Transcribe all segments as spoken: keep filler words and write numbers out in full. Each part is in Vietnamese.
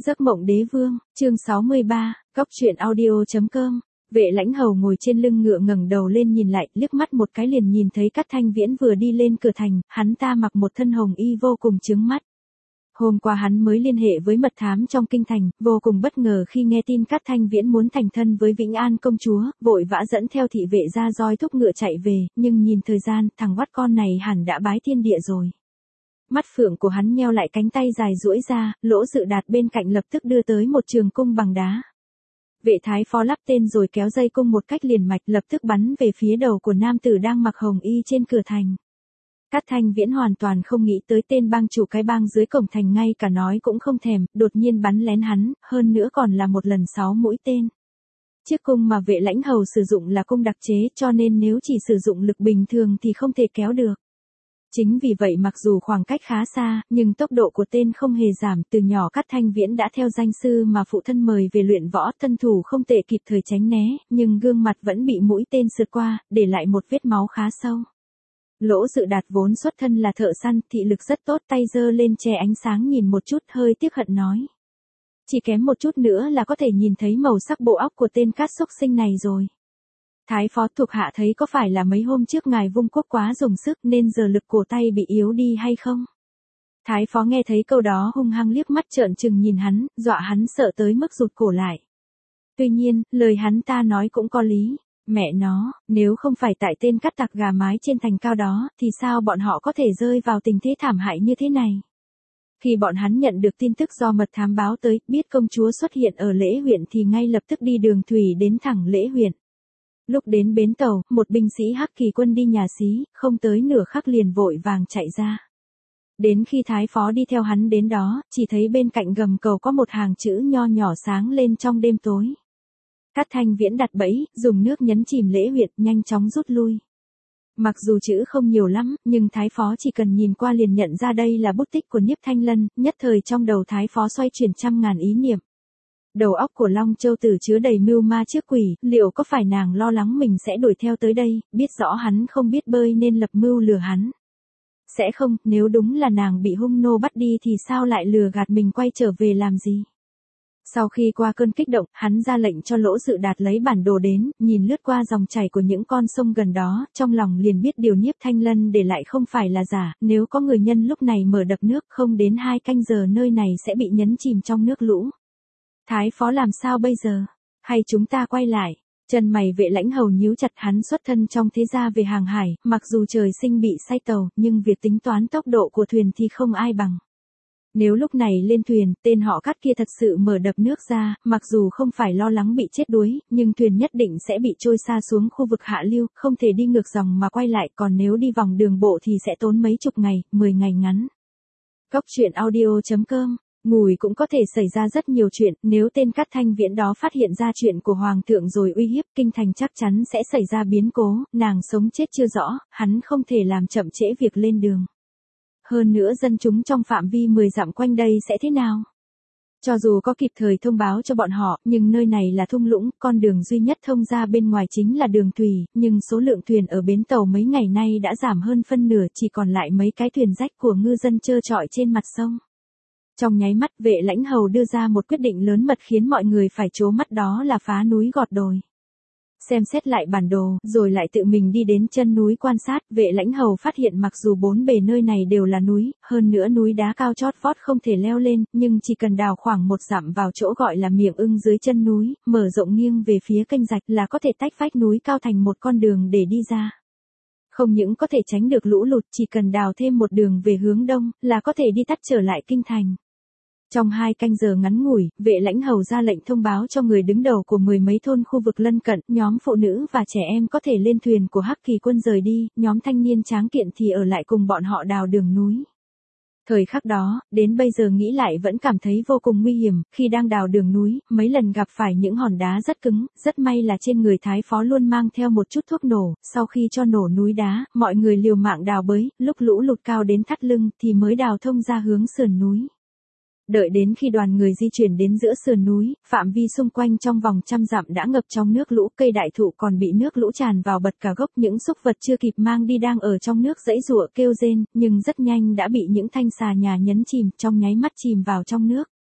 Giấc mộng đế vương, chương sáu mươi ba, góc truyện audio.com. Vệ Lãnh Hầu ngồi trên lưng ngựa ngẩng đầu lên nhìn lại, liếc mắt một cái liền nhìn thấy Cát Thanh Viễn vừa đi lên cửa thành, hắn ta mặc một thân hồng y vô cùng chướng mắt. Hôm qua hắn mới liên hệ với mật thám trong kinh thành, vô cùng bất ngờ khi nghe tin Cát Thanh Viễn muốn thành thân với Vĩnh An công chúa, vội vã dẫn theo thị vệ ra roi thúc ngựa chạy về, nhưng nhìn thời gian, thằng oắt con này hẳn đã bái thiên địa rồi. Mắt phượng của hắn nheo lại, cánh tay dài duỗi ra, Lỗ Dự Đạt bên cạnh lập tức đưa tới một trường cung bằng đá. Vệ thái phó lắp tên rồi kéo dây cung một cách liền mạch, lập tức bắn về phía đầu của nam tử đang mặc hồng y trên cửa thành. Cát Thanh Viễn hoàn toàn không nghĩ tới tên bang chủ cái bang dưới cổng thành ngay cả nói cũng không thèm, đột nhiên bắn lén hắn, hơn nữa còn là một lần sáu mũi tên. Chiếc cung mà Vệ Lãnh Hầu sử dụng là cung đặc chế, cho nên nếu chỉ sử dụng lực bình thường thì không thể kéo được. Chính vì vậy mặc dù khoảng cách khá xa, nhưng tốc độ của tên không hề giảm, từ nhỏ Cát Thanh Viễn đã theo danh sư mà phụ thân mời về luyện võ, thân thủ không tệ, kịp thời tránh né, nhưng gương mặt vẫn bị mũi tên sượt qua, để lại một vết máu khá sâu. Lỗ Dự Đạt vốn xuất thân là thợ săn, thị lực rất tốt, tay giơ lên che ánh sáng nhìn một chút, hơi tiếc hận nói. Chỉ kém một chút nữa là có thể nhìn thấy màu sắc bộ óc của tên Cát xúc sinh này rồi. Thái phó thuộc hạ thấy có phải là mấy hôm trước ngài vung quốc quá dùng sức nên giờ lực cổ tay bị yếu đi hay không? Thái phó nghe thấy câu đó hung hăng liếc mắt trợn trừng nhìn hắn, dọa hắn sợ tới mức rụt cổ lại. Tuy nhiên, lời hắn ta nói cũng có lý. Mẹ nó, nếu không phải tại tên cắt tặc gà mái trên thành cao đó, thì sao bọn họ có thể rơi vào tình thế thảm hại như thế này? Khi bọn hắn nhận được tin tức do mật thám báo tới, biết công chúa xuất hiện ở Lễ huyện thì ngay lập tức đi đường thủy đến thẳng Lễ huyện. Lúc đến bến tàu, một binh sĩ Hắc Kỳ quân đi nhà xí, không tới nửa khắc liền vội vàng chạy ra. Đến khi thái phó đi theo hắn đến đó, chỉ thấy bên cạnh gầm cầu có một hàng chữ nho nhỏ sáng lên trong đêm tối. Cát Thanh Viễn đặt bẫy, dùng nước nhấn chìm Lễ huyện, nhanh chóng rút lui. Mặc dù chữ không nhiều lắm, nhưng thái phó chỉ cần nhìn qua liền nhận ra đây là bút tích của Niếp Thanh Lân, nhất thời trong đầu thái phó xoay chuyển trăm ngàn ý niệm. Đầu óc của Long Châu Tử chứa đầy mưu ma trước quỷ, liệu có phải nàng lo lắng mình sẽ đuổi theo tới đây, biết rõ hắn không biết bơi nên lập mưu lừa hắn? Sẽ không, nếu đúng là nàng bị hung nô bắt đi thì sao lại lừa gạt mình quay trở về làm gì? Sau khi qua cơn kích động, hắn ra lệnh cho Lỗ Dự Đạt lấy bản đồ đến, nhìn lướt qua dòng chảy của những con sông gần đó, trong lòng liền biết điều Niếp Thanh Lân để lại không phải là giả, nếu có người nhân lúc này mở đập nước không đến hai canh giờ nơi này sẽ bị nhấn chìm trong nước lũ. Thái phó làm sao bây giờ? Hay chúng ta quay lại? Chân mày Vệ Lãnh Hầu nhíu chặt, hắn xuất thân trong thế gia về hàng hải, mặc dù trời sinh bị say tàu, nhưng việc tính toán tốc độ của thuyền thì không ai bằng. Nếu lúc này lên thuyền, tên họ Cát kia thật sự mở đập nước ra, mặc dù không phải lo lắng bị chết đuối, nhưng thuyền nhất định sẽ bị trôi xa xuống khu vực hạ lưu, không thể đi ngược dòng mà quay lại, còn nếu đi vòng đường bộ thì sẽ tốn mấy chục ngày, mười ngày ngắn. Góc truyện audio.com. Ngùi cũng có thể xảy ra rất nhiều chuyện, nếu tên Cát Thanh Viễn đó phát hiện ra chuyện của Hoàng thượng rồi uy hiếp, kinh thành chắc chắn sẽ xảy ra biến cố, nàng sống chết chưa rõ, hắn không thể làm chậm trễ việc lên đường. Hơn nữa dân chúng trong phạm vi mười dặm quanh đây sẽ thế nào? Cho dù có kịp thời thông báo cho bọn họ, nhưng nơi này là thung lũng, con đường duy nhất thông ra bên ngoài chính là đường thủy, nhưng số lượng thuyền ở bến tàu mấy ngày nay đã giảm hơn phân nửa, chỉ còn lại mấy cái thuyền rách của ngư dân trơ trọi trên mặt sông. Trong nháy mắt, Vệ Lãnh Hầu đưa ra một quyết định lớn mật khiến mọi người phải trố mắt, đó là phá núi gọt đồi. Xem xét lại bản đồ, rồi lại tự mình đi đến chân núi quan sát, Vệ Lãnh Hầu phát hiện mặc dù bốn bề nơi này đều là núi, hơn nữa núi đá cao chót vót không thể leo lên, nhưng chỉ cần đào khoảng một dặm vào chỗ gọi là miệng ưng dưới chân núi, mở rộng nghiêng về phía kênh rạch là có thể tách vách núi cao thành một con đường để đi ra. Không những có thể tránh được lũ lụt, chỉ cần đào thêm một đường về hướng đông, là có thể đi tắt trở lại kinh thành. Trong hai canh giờ ngắn ngủi, Vệ Lãnh Hầu ra lệnh thông báo cho người đứng đầu của mười mấy thôn khu vực lân cận, nhóm phụ nữ và trẻ em có thể lên thuyền của Hắc Kỳ quân rời đi, nhóm thanh niên tráng kiện thì ở lại cùng bọn họ đào đường núi. Thời khắc đó, đến bây giờ nghĩ lại vẫn cảm thấy vô cùng nguy hiểm, khi đang đào đường núi, mấy lần gặp phải những hòn đá rất cứng, rất may là trên người thái phó luôn mang theo một chút thuốc nổ, sau khi cho nổ núi đá, mọi người liều mạng đào bới, lúc lũ lụt cao đến thắt lưng thì mới đào thông ra hướng sườn núi. Đợi đến khi đoàn người di chuyển đến giữa sườn núi, phạm vi xung quanh trong vòng trăm dặm đã ngập trong nước lũ, cây đại thụ còn bị nước lũ tràn vào bật cả gốc, những súc vật chưa kịp mang đi đang ở trong nước giãy giụa kêu rên, nhưng rất nhanh đã bị những thanh xà nhà nhấn chìm, trong nháy mắt chìm vào trong nước.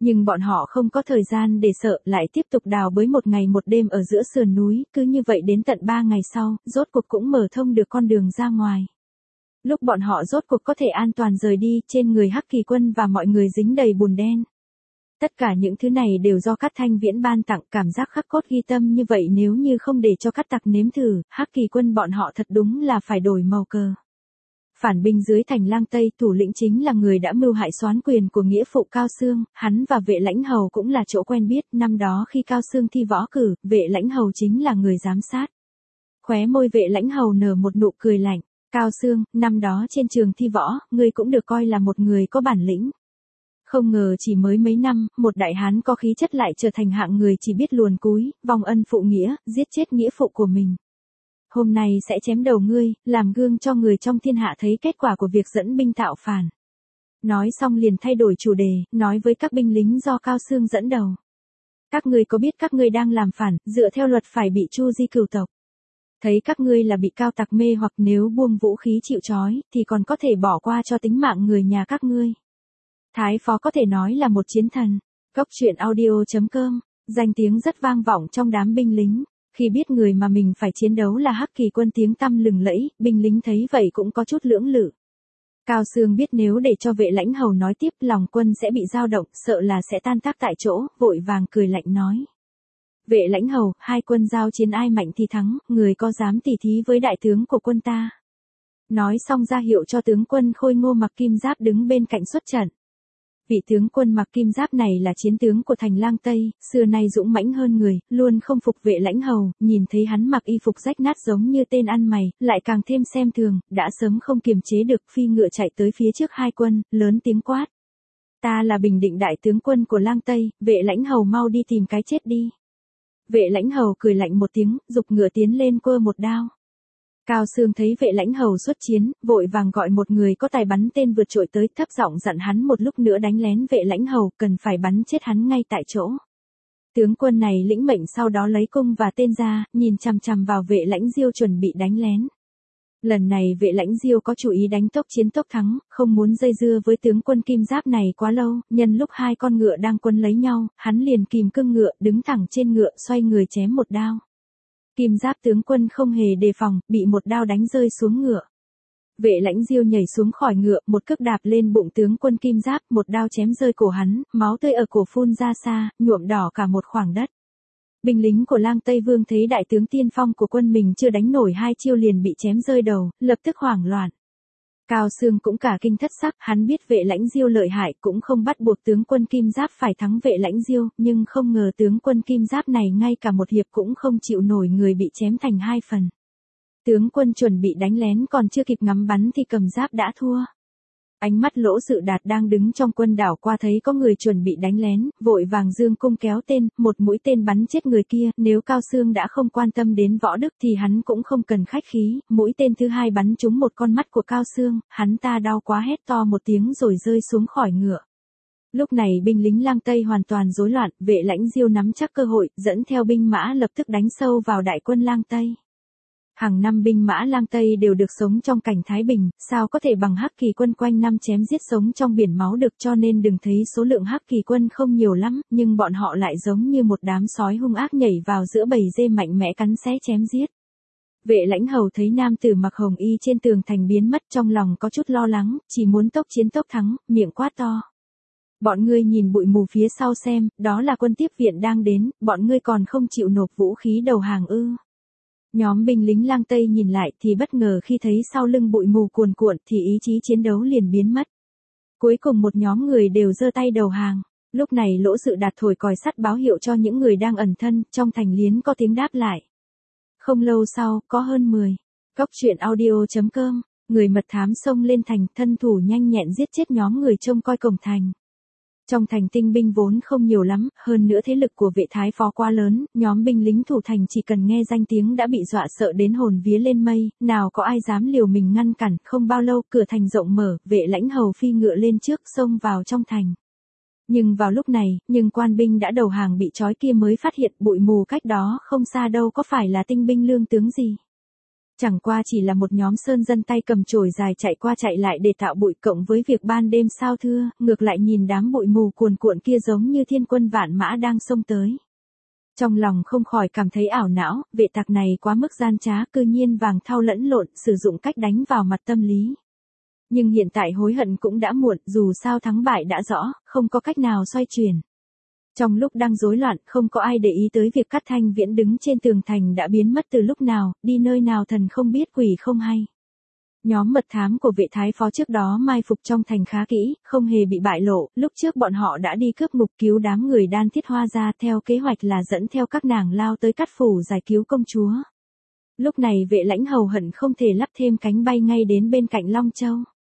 Nhưng bọn họ không có thời gian để sợ, lại tiếp tục đào bới một ngày một đêm ở giữa sườn núi, cứ như vậy đến tận ba ngày sau, rốt cuộc cũng mở thông được con đường ra ngoài. Lúc bọn họ rốt cuộc có thể an toàn rời đi, trên người Hắc Kỳ Quân và mọi người dính đầy bùn đen. Tất cả những thứ này đều do Cát Thanh Viễn ban tặng, cảm giác khắc cốt ghi tâm như vậy nếu như không để cho Cát Tặc nếm thử, Hắc Kỳ Quân bọn họ thật đúng là phải đổi màu cờ. Phản binh dưới thành Lang Tây, thủ lĩnh chính là người đã mưu hại soán quyền của nghĩa phụ Cao Xương, hắn và Vệ Lãnh Hầu cũng là chỗ quen biết, năm đó khi Cao Xương thi võ cử, Vệ Lãnh Hầu chính là người giám sát. Khóe môi Vệ Lãnh Hầu nở một nụ cười lạnh, Cao Xương, năm đó trên trường thi võ, ngươi cũng được coi là một người có bản lĩnh. Không ngờ chỉ mới mấy năm, một đại hán có khí chất lại trở thành hạng người chỉ biết luồn cúi, vong ân phụ nghĩa, giết chết nghĩa phụ của mình. Hôm nay sẽ chém đầu ngươi, làm gương cho người trong thiên hạ thấy kết quả của việc dẫn binh tạo phản. Nói xong liền thay đổi chủ đề, nói với các binh lính do Cao Xương dẫn đầu. Các ngươi có biết các ngươi đang làm phản, dựa theo luật phải bị tru di cửu tộc. Thấy các ngươi là bị Cao Tặc mê hoặc nếu buông vũ khí chịu trói, thì còn có thể bỏ qua cho tính mạng người nhà các ngươi. Thái Phó có thể nói là một chiến thần. Cốc truyện audio chấm com, danh tiếng rất vang vọng trong đám binh lính. Khi biết người mà mình phải chiến đấu là Hắc Kỳ Quân tiếng tăm lừng lẫy, binh lính thấy vậy cũng có chút lưỡng lự. Cao Xương biết nếu để cho Vệ Lãnh Hầu nói tiếp lòng quân sẽ bị dao động, sợ là sẽ tan tác tại chỗ, vội vàng cười lạnh nói. Vệ Lãnh Hầu, hai quân giao chiến ai mạnh thì thắng, người có dám tỉ thí với đại tướng của quân ta. Nói xong ra hiệu cho tướng quân Khôi Ngô mặc kim giáp đứng bên cạnh xuất trận. Vị tướng quân mặc kim giáp này là chiến tướng của thành Lang Tây, xưa nay dũng mãnh hơn người, luôn không phục Vệ Lãnh Hầu, nhìn thấy hắn mặc y phục rách nát giống như tên ăn mày, lại càng thêm xem thường, đã sớm không kiềm chế được, phi ngựa chạy tới phía trước hai quân, lớn tiếng quát. Ta là Bình Định đại tướng quân của Lang Tây, Vệ Lãnh Hầu mau đi tìm cái chết đi. Vệ Lãnh Hầu cười lạnh một tiếng, giục ngựa tiến lên quơ một đao. Cao Xương thấy Vệ Lãnh Hầu xuất chiến, vội vàng gọi một người có tài bắn tên vượt trội tới, thấp giọng dặn hắn một lúc nữa đánh lén Vệ Lãnh Hầu, cần phải bắn chết hắn ngay tại chỗ. Tướng quân này lĩnh mệnh sau đó lấy cung và tên ra, nhìn chằm chằm vào Vệ Lãnh Diêu chuẩn bị đánh lén. Lần này Vệ Lãnh Diêu có chủ ý đánh tốc chiến tốc thắng, không muốn dây dưa với tướng quân kim giáp này quá lâu, nhân lúc hai con ngựa đang quấn lấy nhau, hắn liền kìm cương ngựa, đứng thẳng trên ngựa, xoay người chém một đao. Kim giáp tướng quân không hề đề phòng, bị một đao đánh rơi xuống ngựa. Vệ Lãnh Diêu nhảy xuống khỏi ngựa, một cước đạp lên bụng tướng quân kim giáp, một đao chém rơi cổ hắn, máu tươi ở cổ phun ra xa, nhuộm đỏ cả một khoảng đất. Binh lính của Lang Tây Vương thấy đại tướng tiên phong của quân mình chưa đánh nổi hai chiêu liền bị chém rơi đầu, lập tức hoảng loạn. Cao Xương cũng cả kinh thất sắc, hắn biết Vệ Lãnh Diêu lợi hại, cũng không bắt buộc tướng quân kim giáp phải thắng Vệ Lãnh Diêu, nhưng không ngờ tướng quân kim giáp này ngay cả một hiệp cũng không chịu nổi, người bị chém thành hai phần. Tướng quân chuẩn bị đánh lén còn chưa kịp ngắm bắn thì cầm giáp đã thua. Ánh mắt Lỗ Dự Đạt đang đứng trong quân đảo qua thấy có người chuẩn bị đánh lén, vội vàng dương cung kéo tên, một mũi tên bắn chết người kia, nếu Cao Xương đã không quan tâm đến võ đức thì hắn cũng không cần khách khí, mũi tên thứ hai bắn trúng một con mắt của Cao Xương, hắn ta đau quá hét to một tiếng rồi rơi xuống khỏi ngựa. Lúc này binh lính Lang Tây hoàn toàn rối loạn, Vệ Lãnh Diêu nắm chắc cơ hội, dẫn theo binh mã lập tức đánh sâu vào đại quân Lang Tây. Hàng năm binh mã Lang Tây đều được sống trong cảnh thái bình, sao có thể bằng Hắc Kỳ Quân quanh năm chém giết sống trong biển máu được, cho nên đừng thấy số lượng Hắc Kỳ Quân không nhiều lắm, nhưng bọn họ lại giống như một đám sói hung ác nhảy vào giữa bầy dê mạnh mẽ cắn xé chém giết. Vệ Lãnh Hầu thấy nam tử mặc hồng y trên tường thành biến mất, trong lòng có chút lo lắng, chỉ muốn tốc chiến tốc thắng, miệng quát to. Bọn ngươi nhìn bụi mù phía sau xem, đó là quân tiếp viện đang đến, bọn ngươi còn không chịu nộp vũ khí đầu hàng ư? Nhóm binh lính Lang Tây nhìn lại thì bất ngờ khi thấy sau lưng bụi mù cuồn cuộn thì ý chí chiến đấu liền biến mất. Cuối cùng một nhóm người đều giơ tay đầu hàng. Lúc này Lỗ Dự Đạt thổi còi sắt báo hiệu cho những người đang ẩn thân, trong thành liến có tiếng đáp lại. Không lâu sau, có hơn mười. Cốc truyện audio chấm com, người mật thám xông lên thành, thân thủ nhanh nhẹn giết chết nhóm người trông coi cổng thành. Trong thành tinh binh vốn không nhiều lắm, hơn nữa thế lực của Vệ Thái Phó quá lớn, nhóm binh lính thủ thành chỉ cần nghe danh tiếng đã bị dọa sợ đến hồn vía lên mây, nào có ai dám liều mình ngăn cản, không bao lâu cửa thành rộng mở, Vệ Lãnh Hầu phi ngựa lên trước xông vào trong thành. Nhưng vào lúc này, nhưng quan binh đã đầu hàng bị trói kia mới phát hiện bụi mù cách đó không xa đâu có phải là tinh binh lương tướng gì. Chẳng qua chỉ là một nhóm sơn dân tay cầm chổi dài chạy qua chạy lại để tạo bụi, cộng với việc ban đêm sao thưa, ngược lại nhìn đám bụi mù cuồn cuộn kia giống như thiên quân vạn mã đang xông tới. Trong lòng không khỏi cảm thấy ảo não, vệ tặc này quá mức gian trá, cư nhiên vàng thau lẫn lộn, sử dụng cách đánh vào mặt tâm lý. Nhưng hiện tại hối hận cũng đã muộn, dù sao thắng bại đã rõ, không có cách nào xoay chuyển. Trong lúc đang rối loạn, không có ai để ý tới việc Cát Thanh Viễn đứng trên tường thành đã biến mất từ lúc nào, đi nơi nào thần không biết quỷ không hay. Nhóm mật thám của vệ thái phó trước đó mai phục trong thành khá kỹ, không hề bị bại lộ, lúc trước bọn họ đã đi cướp ngục cứu đám người Đan Thiết Hoa ra, theo kế hoạch là dẫn theo các nàng lao tới Cát Phủ giải cứu công chúa. Lúc này vệ lãnh hầu hận không thể lắp thêm cánh bay ngay đến bên cạnh Long Châu.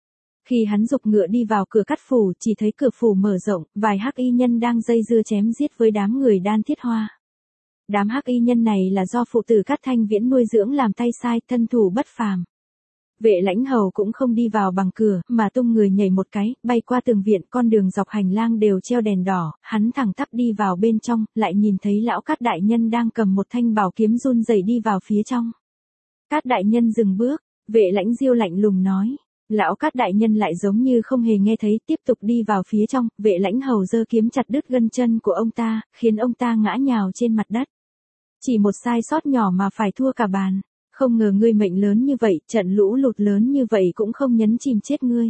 Khi hắn giục ngựa đi vào cửa Cát Phủ, chỉ thấy cửa phủ mở rộng, vài hắc y nhân đang dây dưa chém giết với đám người Đan Thiết Hoa. Đám hắc y nhân này là do phụ tử Cát Thanh Viễn nuôi dưỡng làm tay sai, thân thủ bất phàm. Vệ lãnh hầu cũng không đi vào bằng cửa, mà tung người nhảy một cái, bay qua tường viện, con đường dọc hành lang đều treo đèn đỏ, hắn thẳng tắp đi vào bên trong, lại nhìn thấy lão Cát đại nhân đang cầm một thanh bảo kiếm run rẩy đi vào phía trong. Cát đại nhân dừng bước, vệ lãnh diêu lạnh lùng nói. Lão Cát đại nhân lại giống như không hề nghe thấy, tiếp tục đi vào phía trong, vệ lãnh hầu giơ kiếm chặt đứt gân chân của ông ta, khiến ông ta ngã nhào trên mặt đất. Chỉ một sai sót nhỏ mà phải thua cả bàn. Không ngờ ngươi mệnh lớn như vậy, trận lũ lụt lớn như vậy cũng không nhấn chìm chết ngươi.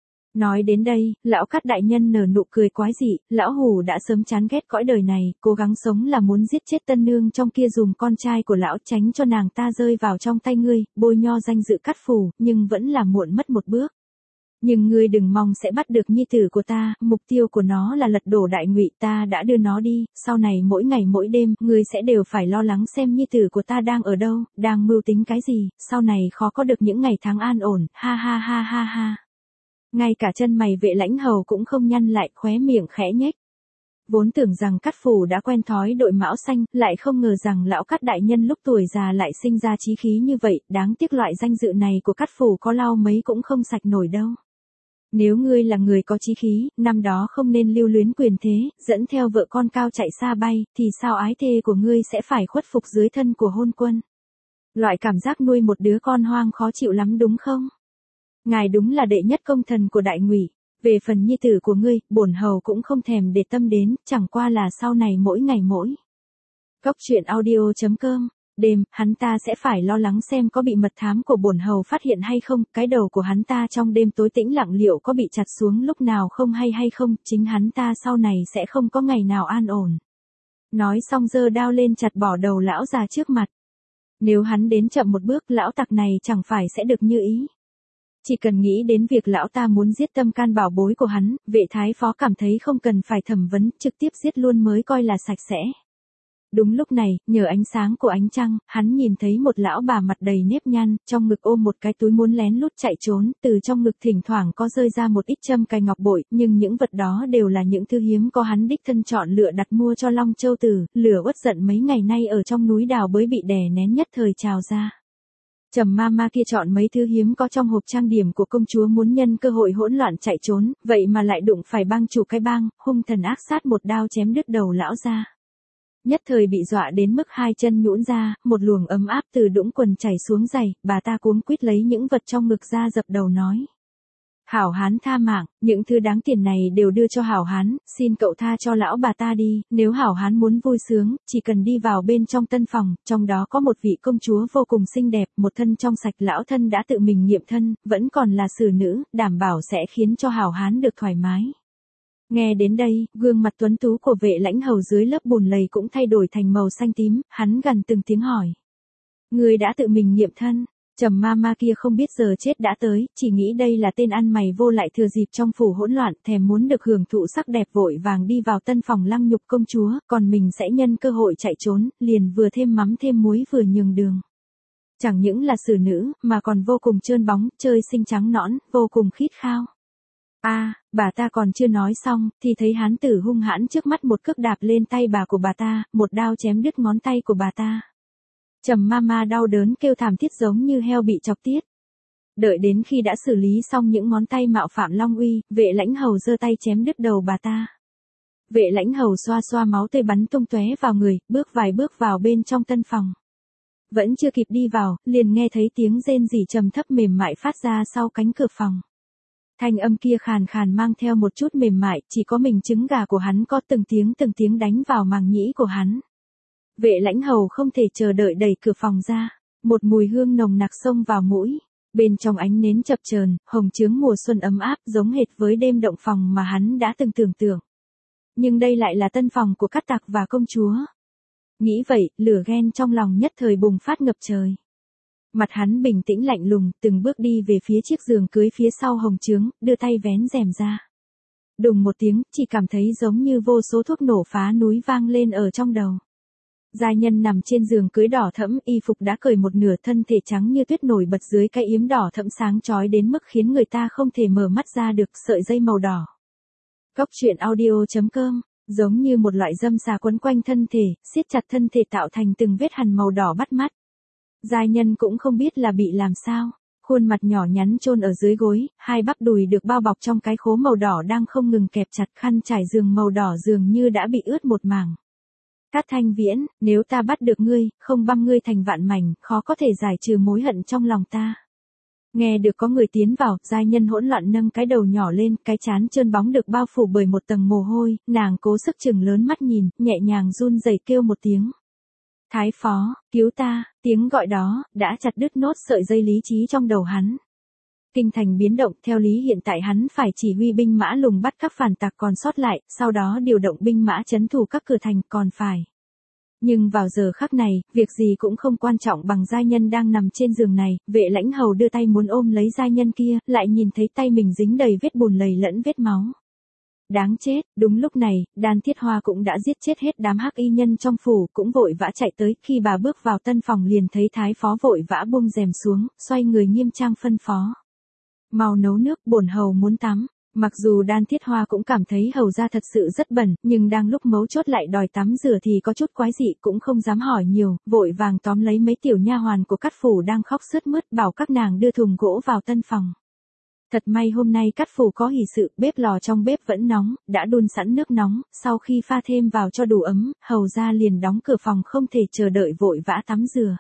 Nói đến đây, lão Cát đại nhân nở nụ cười quái dị, lão hủ đã sớm chán ghét cõi đời này, cố gắng sống là muốn giết chết tân nương trong kia dùm con trai của lão, tránh cho nàng ta rơi vào trong tay ngươi, bôi nho danh dự Cát Phủ, nhưng vẫn là muộn mất một bước. Nhưng ngươi đừng mong sẽ bắt được nhi tử của ta, mục tiêu của nó là lật đổ Đại Ngụy, ta đã đưa nó đi, sau này mỗi ngày mỗi đêm, ngươi sẽ đều phải lo lắng xem nhi tử của ta đang ở đâu, đang mưu tính cái gì, sau này khó có được những ngày tháng an ổn, ha ha ha ha ha. Ngay cả chân mày vệ lãnh hầu cũng không nhăn lại, khóe miệng khẽ nhếch. Vốn tưởng rằng Cát Phủ đã quen thói đội mão xanh, lại không ngờ rằng lão Cát đại nhân lúc tuổi già lại sinh ra chí khí như vậy, đáng tiếc loại danh dự này của Cát Phủ có lau mấy cũng không sạch nổi đâu. Nếu ngươi là người có chí khí, năm đó không nên lưu luyến quyền thế, dẫn theo vợ con cao chạy xa bay, thì sao ái thê của ngươi sẽ phải khuất phục dưới thân của hôn quân? Loại cảm giác nuôi một đứa con hoang khó chịu lắm đúng không? Ngài đúng là đệ nhất công thần của Đại Ngụy. Về phần nhi tử của ngươi, bổn hầu cũng không thèm để tâm đến, chẳng qua là sau này mỗi ngày mỗi. Góc truyện audio chấm com. Đêm, hắn ta sẽ phải lo lắng xem có bị mật thám của bổn hầu phát hiện hay không, cái đầu của hắn ta trong đêm tối tĩnh lặng liệu có bị chặt xuống lúc nào không hay hay không, chính hắn ta sau này sẽ không có ngày nào an ổn. Nói xong giơ đao lên chặt bỏ đầu lão già trước mặt. Nếu hắn đến chậm một bước, lão tặc này chẳng phải sẽ được như ý. Chỉ cần nghĩ đến việc lão ta muốn giết tâm can bảo bối của hắn, vệ thái phó cảm thấy không cần phải thẩm vấn, trực tiếp giết luôn mới coi là sạch sẽ. Đúng lúc này, nhờ ánh sáng của ánh trăng, hắn nhìn thấy một lão bà mặt đầy nếp nhăn, trong ngực ôm một cái túi muốn lén lút chạy trốn, từ trong ngực thỉnh thoảng có rơi ra một ít châm cài ngọc bội, nhưng những vật đó đều là những thứ hiếm có hắn đích thân chọn lựa đặt mua cho Long Châu Tử, lửa uất giận mấy ngày nay ở trong núi đào bới bị đè nén nhất thời trào ra. Trầm ma ma kia chọn mấy thứ hiếm có trong hộp trang điểm của công chúa muốn nhân cơ hội hỗn loạn chạy trốn, vậy mà lại đụng phải bang chủ cái bang, hung thần ác sát một đao chém đứt đầu lão ra. Nhất thời bị dọa đến mức hai chân nhũn ra, một luồng ấm áp từ đũng quần chảy xuống giày, bà ta cuống quýt lấy những vật trong ngực ra dập đầu nói. Hảo hán tha mạng, những thứ đáng tiền này đều đưa cho hảo hán, xin cậu tha cho lão bà ta đi, nếu hảo hán muốn vui sướng, chỉ cần đi vào bên trong tân phòng, trong đó có một vị công chúa vô cùng xinh đẹp, một thân trong sạch, lão thân đã tự mình nghiệm thân, vẫn còn là xử nữ, đảm bảo sẽ khiến cho hảo hán được thoải mái. Nghe đến đây, gương mặt tuấn tú của vệ lãnh hầu dưới lớp bùn lầy cũng thay đổi thành màu xanh tím, hắn gằn từng tiếng hỏi. Người đã tự mình nghiệm thân. Trầm ma ma kia không biết giờ chết đã tới, chỉ nghĩ đây là tên ăn mày vô lại thừa dịp trong phủ hỗn loạn, thèm muốn được hưởng thụ sắc đẹp vội vàng đi vào tân phòng lăng nhục công chúa, còn mình sẽ nhân cơ hội chạy trốn, liền vừa thêm mắm thêm muối vừa nhường đường. Chẳng những là xử nữ, mà còn vô cùng trơn bóng, chơi xinh trắng nõn, vô cùng khít khao. A, à, bà ta còn chưa nói xong, thì thấy hán tử hung hãn trước mắt một cước đạp lên tay bà của bà ta, một đao chém đứt ngón tay của bà ta. Trầm ma ma đau đớn kêu thảm thiết giống như heo bị chọc tiết. Đợi đến khi đã xử lý xong những ngón tay mạo phạm long uy, vệ lãnh hầu giơ tay chém đứt đầu bà ta. Vệ lãnh hầu xoa xoa máu tươi bắn tung tóe vào người, bước vài bước vào bên trong tân phòng. Vẫn chưa kịp đi vào, liền nghe thấy tiếng rên rỉ trầm thấp mềm mại phát ra sau cánh cửa phòng. Thanh âm kia khàn khàn mang theo một chút mềm mại, chỉ có mình trứng gà của hắn có từng tiếng từng tiếng đánh vào màng nhĩ của hắn. Vệ Lãnh Hầu không thể chờ đợi đẩy cửa phòng ra, một mùi hương nồng nặc xông vào mũi, bên trong ánh nến chập chờn, hồng chướng mùa xuân ấm áp giống hệt với đêm động phòng mà hắn đã từng tưởng tượng. Nhưng đây lại là tân phòng của Cát Tặc và công chúa. Nghĩ vậy, lửa ghen trong lòng nhất thời bùng phát ngập trời. Mặt hắn bình tĩnh lạnh lùng, từng bước đi về phía chiếc giường cưới phía sau hồng chướng, đưa tay vén rèm ra. Đùng một tiếng, chỉ cảm thấy giống như vô số thuốc nổ phá núi vang lên ở trong đầu. Giai nhân nằm trên giường cưới đỏ thẫm, y phục đã cởi một nửa, thân thể trắng như tuyết nổi bật dưới cái yếm đỏ thẫm sáng chói đến mức khiến người ta không thể mở mắt ra được, sợi dây màu đỏ. Cốc truyện audio chấm com, giống như một loại dâm xà quấn quanh thân thể, siết chặt thân thể tạo thành từng vết hằn màu đỏ bắt mắt. Giai nhân cũng không biết là bị làm sao, khuôn mặt nhỏ nhắn chôn ở dưới gối, hai bắp đùi được bao bọc trong cái khố màu đỏ đang không ngừng kẹp chặt, khăn trải giường màu đỏ dường như đã bị ướt một mảng. Cát Thanh Viễn, nếu ta bắt được ngươi, không băm ngươi thành vạn mảnh, khó có thể giải trừ mối hận trong lòng ta. Nghe được có người tiến vào, giai nhân hỗn loạn nâng cái đầu nhỏ lên, cái trán trơn bóng được bao phủ bởi một tầng mồ hôi, nàng cố sức chừng lớn mắt nhìn, nhẹ nhàng run rẩy kêu một tiếng. Thái phó, cứu ta, tiếng gọi đó, đã chặt đứt nốt sợi dây lý trí trong đầu hắn. Kinh thành biến động, theo lý hiện tại hắn phải chỉ huy binh mã lùng bắt các phản tặc còn sót lại, sau đó điều động binh mã trấn thủ các cửa thành, còn phải. Nhưng vào giờ khắc này, việc gì cũng không quan trọng bằng giai nhân đang nằm trên giường này, Vệ Lãnh Hầu đưa tay muốn ôm lấy giai nhân kia, lại nhìn thấy tay mình dính đầy vết bùn lầy lẫn vết máu. Đáng chết, đúng lúc này, Đan Thiết Hoa cũng đã giết chết hết đám hắc y nhân trong phủ, cũng vội vã chạy tới, khi bà bước vào tân phòng liền thấy thái phó vội vã buông rèm xuống, xoay người nghiêm trang phân phó. Mau nấu nước, bổn hầu muốn tắm. Mặc dù Đan Thiết Hoa cũng cảm thấy hầu ra thật sự rất bẩn, nhưng đang lúc mấu chốt lại đòi tắm rửa thì có chút quái dị, cũng không dám hỏi nhiều, vội vàng tóm lấy mấy tiểu nha hoàn của Cát phủ đang khóc sướt mướt, bảo các nàng đưa thùng gỗ vào tân phòng. Thật may hôm nay Cát phủ có hỷ sự, bếp lò trong bếp vẫn nóng, đã đun sẵn nước nóng, sau khi pha thêm vào cho đủ ấm, hầu ra liền đóng cửa phòng không thể chờ đợi vội vã tắm rửa.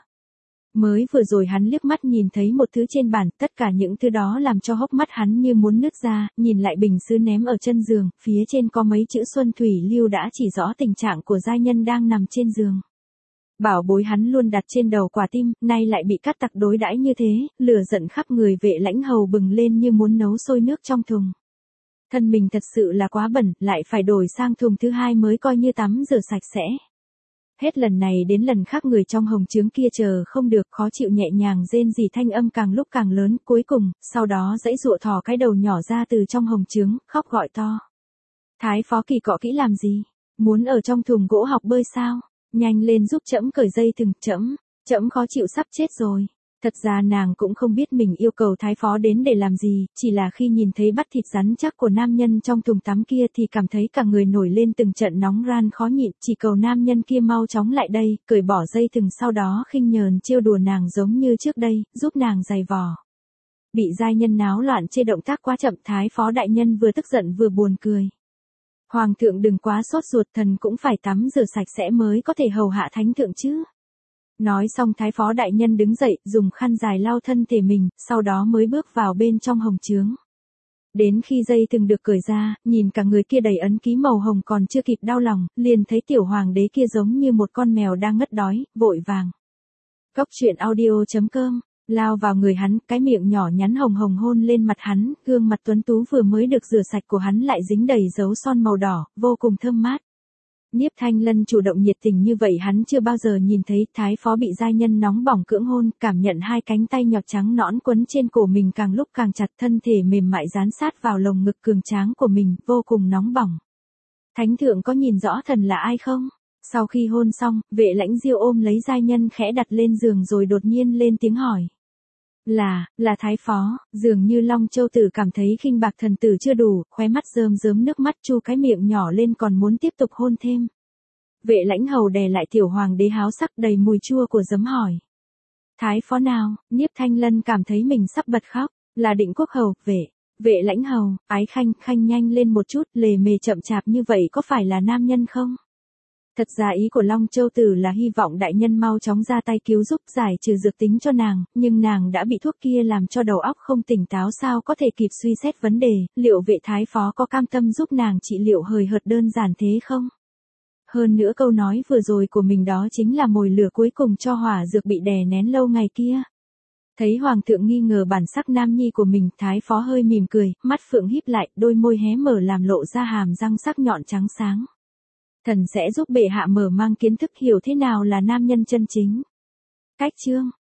Mới vừa rồi hắn liếc mắt nhìn thấy một thứ trên bàn, tất cả những thứ đó làm cho hốc mắt hắn như muốn nứt ra, nhìn lại bình sứ ném ở chân giường, phía trên có mấy chữ Xuân Thủy Lưu đã chỉ rõ tình trạng của giai nhân đang nằm trên giường. Bảo bối hắn luôn đặt trên đầu quả tim, nay lại bị Cát Tặc đối đãi như thế, lửa giận khắp người Vệ Lãnh Hầu bừng lên như muốn nấu sôi nước trong thùng. Thân mình thật sự là quá bẩn, lại phải đổi sang thùng thứ hai mới coi như tắm rửa sạch sẽ. Hết lần này đến lần khác người trong hồng chướng kia chờ không được, khó chịu nhẹ nhàng rên rỉ, thanh âm càng lúc càng lớn, cuối cùng, sau đó dãy dụa thò cái đầu nhỏ ra từ trong hồng chướng, khóc gọi to. Thái phó kỳ cọ kỹ làm gì? Muốn ở trong thùng gỗ học bơi sao? Nhanh lên giúp trẫm cởi dây thừng, trẫm, trẫm khó chịu sắp chết rồi. Thật ra nàng cũng không biết mình yêu cầu thái phó đến để làm gì, chỉ là khi nhìn thấy bắp thịt rắn chắc của nam nhân trong thùng tắm kia thì cảm thấy cả người nổi lên từng trận nóng ran khó nhịn, chỉ cầu nam nhân kia mau chóng lại đây, cởi bỏ dây thừng, sau đó khinh nhờn trêu đùa nàng giống như trước đây, giúp nàng giày vò. Bị giai nhân náo loạn chê động tác quá chậm, thái phó đại nhân vừa tức giận vừa buồn cười. Hoàng thượng đừng quá sốt ruột, thần cũng phải tắm rửa sạch sẽ mới có thể hầu hạ thánh thượng chứ. Nói xong thái phó đại nhân đứng dậy, dùng khăn dài lau thân thể mình, sau đó mới bước vào bên trong hồng chướng. Đến khi dây thừng được cởi ra, nhìn cả người kia đầy ấn ký màu hồng còn chưa kịp đau lòng, liền thấy tiểu hoàng đế kia giống như một con mèo đang ngất đói, vội vàng. Cốc truyện audio chấm com, lao vào người hắn, cái miệng nhỏ nhắn hồng hồng hôn lên mặt hắn, gương mặt tuấn tú vừa mới được rửa sạch của hắn lại dính đầy dấu son màu đỏ, vô cùng thơm mát. Nhiếp Thanh Lân chủ động nhiệt tình như vậy hắn chưa bao giờ nhìn thấy, thái phó bị giai nhân nóng bỏng cưỡng hôn, cảm nhận hai cánh tay nhọt trắng nõn quấn trên cổ mình càng lúc càng chặt, thân thể mềm mại dán sát vào lồng ngực cường tráng của mình, vô cùng nóng bỏng. Thánh thượng có nhìn rõ thần là ai không? Sau khi hôn xong, Vệ Lãnh Diêu ôm lấy giai nhân khẽ đặt lên giường rồi đột nhiên lên tiếng hỏi. Là, là thái phó, dường như Long Châu Tử cảm thấy khinh bạc thần tử chưa đủ, khóe mắt rơm rớm nước mắt, chu cái miệng nhỏ lên còn muốn tiếp tục hôn thêm. Vệ Lãnh Hầu đè lại tiểu hoàng đế háo sắc đầy mùi chua của giấm hỏi. Thái phó nào? Nhiếp Thanh Lân cảm thấy mình sắp bật khóc, là Định Quốc hầu, vệ, Vệ Lãnh Hầu, ái khanh, khanh nhanh lên một chút, lề mề chậm chạp như vậy có phải là nam nhân không? Thật ra ý của Long Châu Tử là hy vọng đại nhân mau chóng ra tay cứu giúp giải trừ dược tính cho nàng, nhưng nàng đã bị thuốc kia làm cho đầu óc không tỉnh táo, sao có thể kịp suy xét vấn đề, liệu vệ thái phó có cam tâm giúp nàng trị liệu hời hợt đơn giản thế không? Hơn nữa câu nói vừa rồi của mình đó chính là mồi lửa cuối cùng cho hỏa dược bị đè nén lâu ngày kia. Thấy hoàng thượng nghi ngờ bản sắc nam nhi của mình, thái phó hơi mỉm cười, mắt phượng híp lại, đôi môi hé mở làm lộ ra hàm răng sắc nhọn trắng sáng. Thần sẽ giúp bệ hạ mở mang kiến thức hiểu thế nào là nam nhân chân chính. Cách chương